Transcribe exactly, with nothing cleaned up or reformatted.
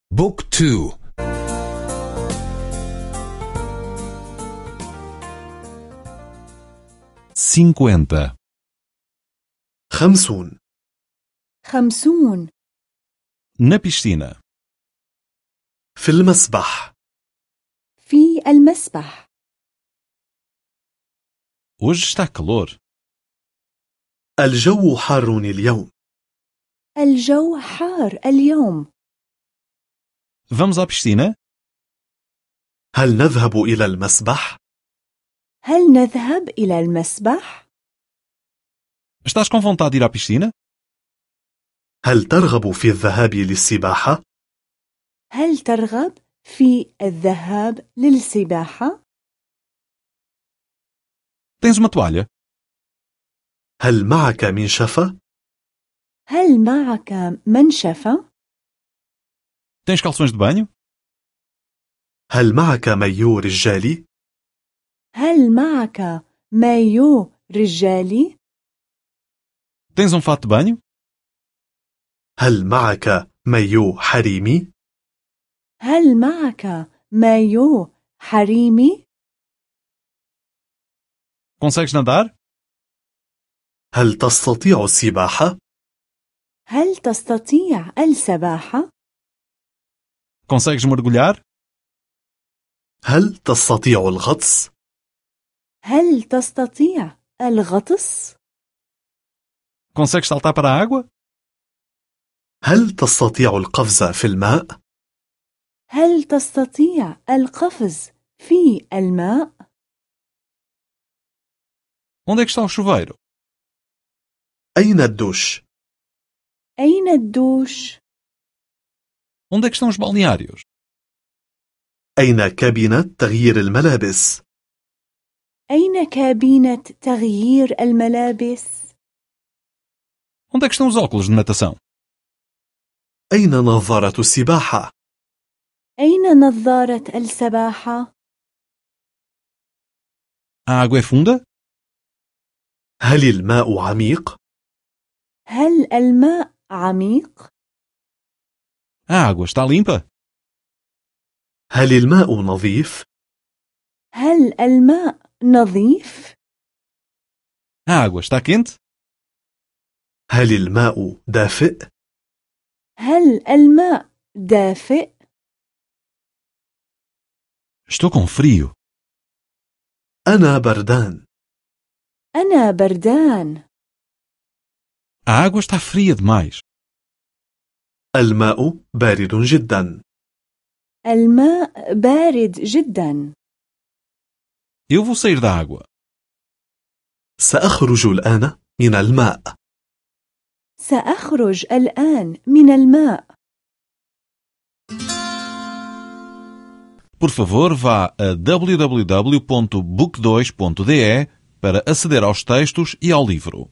بوك تو. cinquenta, خمسون. خمسون. na piscina, في المسبح. في المسبح. hoje está calor. الجو حار اليوم. الجو حار اليوم. Vamos à piscina? هل نذهب إلى المسبح؟ هل نذهب إلى المسبح؟ Estás com vontade de ir à piscina? هل ترغب في الذهاب للسباحة؟ هل ترغب في الذهاب للسباحة؟ Tens uma toalha? هل معك منشفة؟ هل معك منشفة؟ Tens calções de banho? هل معك مايو رجالي؟ هل معك مايو رجالي؟ Tens um fato de banho? هل معك مايو حريمي؟ هل معك مايو حريمي؟ Consegues nadar? هل تستطيع السباحة؟ هل تستطيع السباحة؟ Consegues mergulhar? هل تستطيع الغطس؟ هل تستطيع الغطس؟ Consegues saltar para a água? هل تستطيع القفز في الماء؟ هل تستطيع القفز في الماء؟ Onde é que está o chuveiro? أين الدوش؟ أين الدوش؟ Onde é que estão os balneários? أين كابينة تغيير الملابس؟ أين كابينة تغيير الملابس؟ Onde é que estão os óculos de natação? أين نظارة السباحة؟ أين نظارة السباحة؟ A água é funda? هل الماء عميق؟ هل الماء عميق؟ A água está limpa? هل الماء نظيف؟ هل الماء نظيف؟ A água está quente? هل الماء دافئ؟ هل الماء دافئ؟ Estou com frio. أنا بردان. أنا بردان. A água está fria demais. الماء بارد جدا. الماء بارد جدا. Eu vou sair da água. سأخرج الآن من الماء. سأخرج الآن من الماء. Por favor, vá a w w w ponto book dois ponto d e para aceder aos textos e ao livro.